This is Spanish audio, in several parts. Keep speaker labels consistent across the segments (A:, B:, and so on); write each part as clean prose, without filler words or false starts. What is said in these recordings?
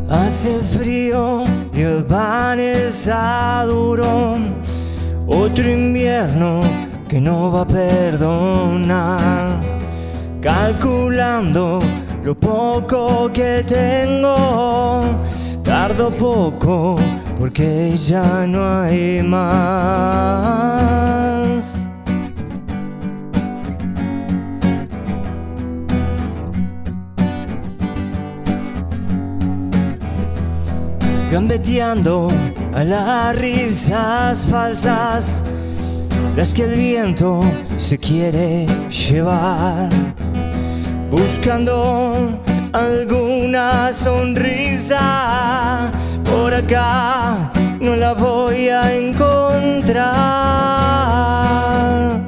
A: Hace frío y el pan está duro. Otro invierno que no va a perdonar. Calculando lo poco que tengo, tardo poco porque ya no hay más. Gambeteando a las risas falsas, las que el viento se quiere llevar, buscando alguna sonrisa. Por acá no la voy a encontrar.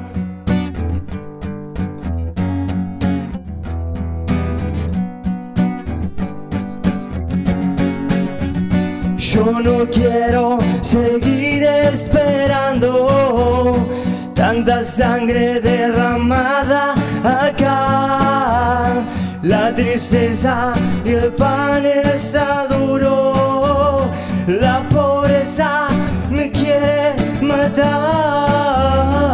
A: Yo no quiero seguir esperando tanta sangre derramada acá. La tristeza y el pan está duro. La pobreza me quiere matar.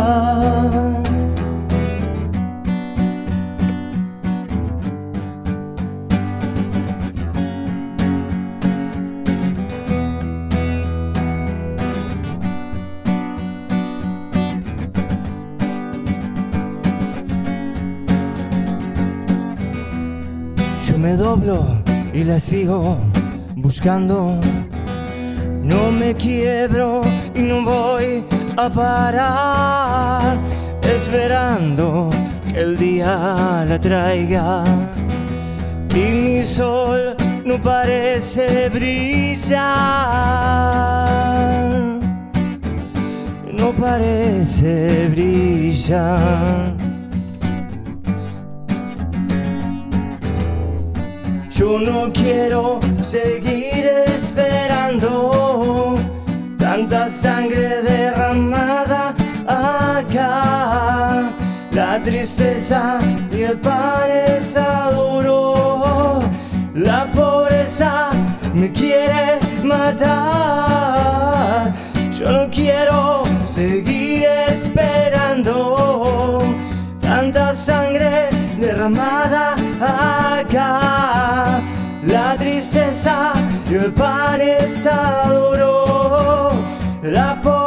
A: Yo me doblo y la sigo buscando. No me quiebro y no voy a parar, esperando que el día la traiga. Y mi sol no parece brillar, no parece brillar. Yo no quiero seguir esperando tanta sangre derramada acá. La tristeza y el pan está duro. La pobreza me quiere matar. Yo no quiero seguir esperando tanta sangre derramada acá. La tristeza y el pan está duro. La